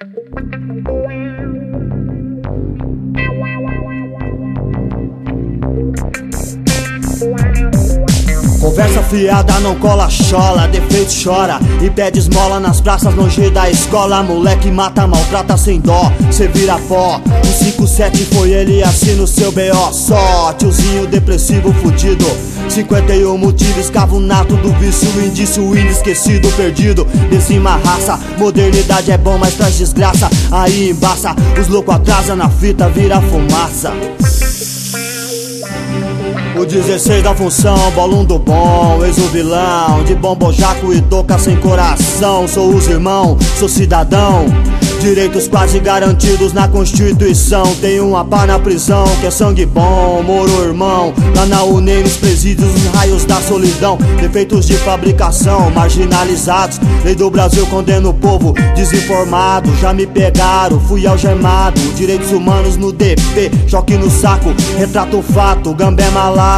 Conversa fiada não cola chola, defeito chora e pede esmola nas praças longe da escola. Moleque mata, maltrata sem dó, cê vira pó. O 57 foi ele assim no seu B.O. Só tiozinho depressivo fudido, 51 motivos, escravo nato do vício, indício inesquecido, perdido. Dizima a raça, modernidade é bom, mas traz desgraça. Aí embaça, os loucos atrasa na fita, vira fumaça. O 16 da função, bolão do bom, ex o vilão, de bombojaco e toca sem coração. Sou os irmão, sou cidadão, direitos quase garantidos na Constituição. Tenho uma pá na prisão, que é sangue bom. Moro irmão, lá na UNEM, nos presídios, nos raios da solidão. Defeitos de fabricação, marginalizados. Lei do Brasil condena o povo desinformado. Já me pegaram, fui algemado. Direitos humanos no DP, choque no saco. Retrato o fato, gambé malaco.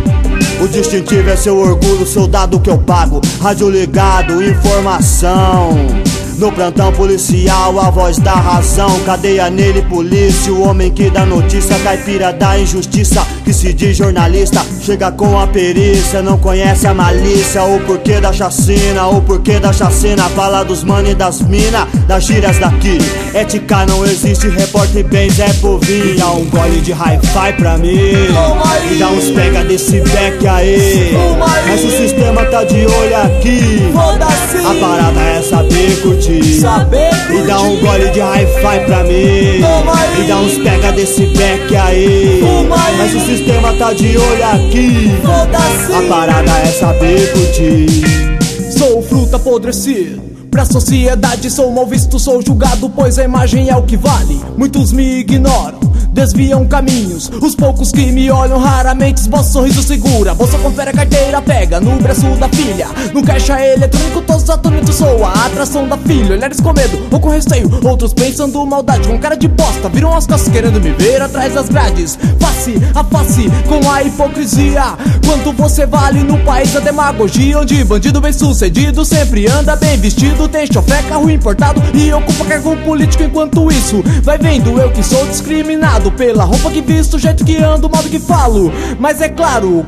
O distintivo é seu orgulho, soldado que eu pago. Rádio ligado, informação. No plantão policial, a voz da razão. Cadeia nele, polícia, o homem que dá notícia. Caipira da injustiça, que se diz jornalista. Chega com a perícia, não conhece a malícia. O porquê da chacina, o porquê da chacina. Fala dos mano e das mina, das gírias daqui. Ética não existe, repórter bem Zé Povinho. Dá um gole de hi-fi pra mim e dá uns pega desse back aí. Mas o sistema tá de olho aqui. A parada é saber curtir. E dá um gole de hi-fi pra mim e dá uns pega desse back aí. Mas o sistema tá de olho aqui. A parada é saber curtir. Sou fruta apodrecida, pra sociedade sou mal visto, sou julgado, pois a imagem é o que vale. Muitos me ignoram, desviam caminhos. Os poucos que me olham raramente esboçam sorriso segura. Bolsa confere a carteira, pega no braço da filha. No caixa eletrônico todos atônitos, sou a atração da filha. Olhares com medo ou com receio, outros pensando maldade. Com cara de bosta, viram as costas querendo me ver atrás das grades. Face a face com a hipocrisia. Quanto você vale no país da demagogia, onde bandido bem sucedido sempre anda bem vestido, tem chofé, carro importado e ocupa cargo político. Enquanto isso, vai vendo eu que sou discriminado pela roupa que visto, o jeito que ando, o modo que falo. Mas é claro,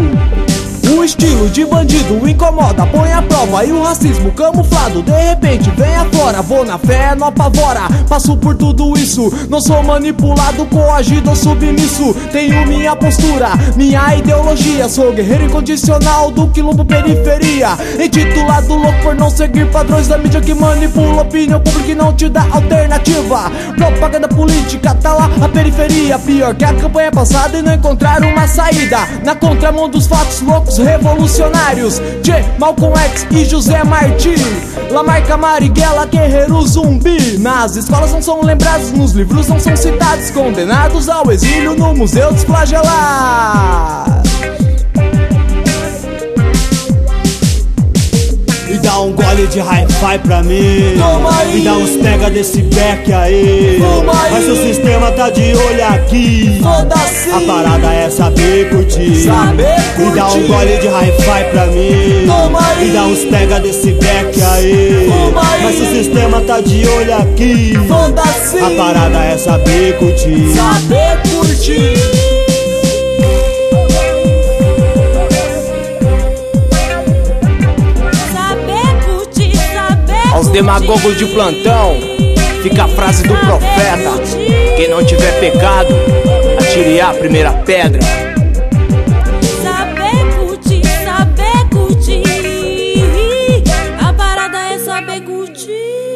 o estilo de bandido incomoda, põe à prova. E o racismo camuflado, de repente vem afora. Vou na fé, não apavora, passo por tudo isso. Não sou manipulado, coagido ou submisso. Tenho minha postura, minha ideologia. Sou guerreiro incondicional do quilombo periferia. Intitulado louco por não seguir padrões da mídia que manipula a opinião pública e não te dá alternativa. Propaganda política, tá lá a periferia. Pior que a campanha passada e não encontrar uma saída. Na contramão dos fatos loucos revolucionários, J. Malcolm X e José Martí, Lamarca, Marighella, guerreiro zumbi. Nas escolas não são lembrados, nos livros não são citados, condenados ao exílio no museu dos flagelados. E dá um gole de hi-fi pra mí e dá uns pega desse back aí. Mas o sistema tá de olho aqui. A parada é saber curtir. E dá um gole de hi-fi pra mim e dá uns pega desse back aí. Mas o sistema tá de olho aqui. A parada é saber curtir. Aos demagogos de plantão, fica a frase do profeta: quem não tiver pecado, atire a primeira pedra. Saber curtir, a parada é saber curtir.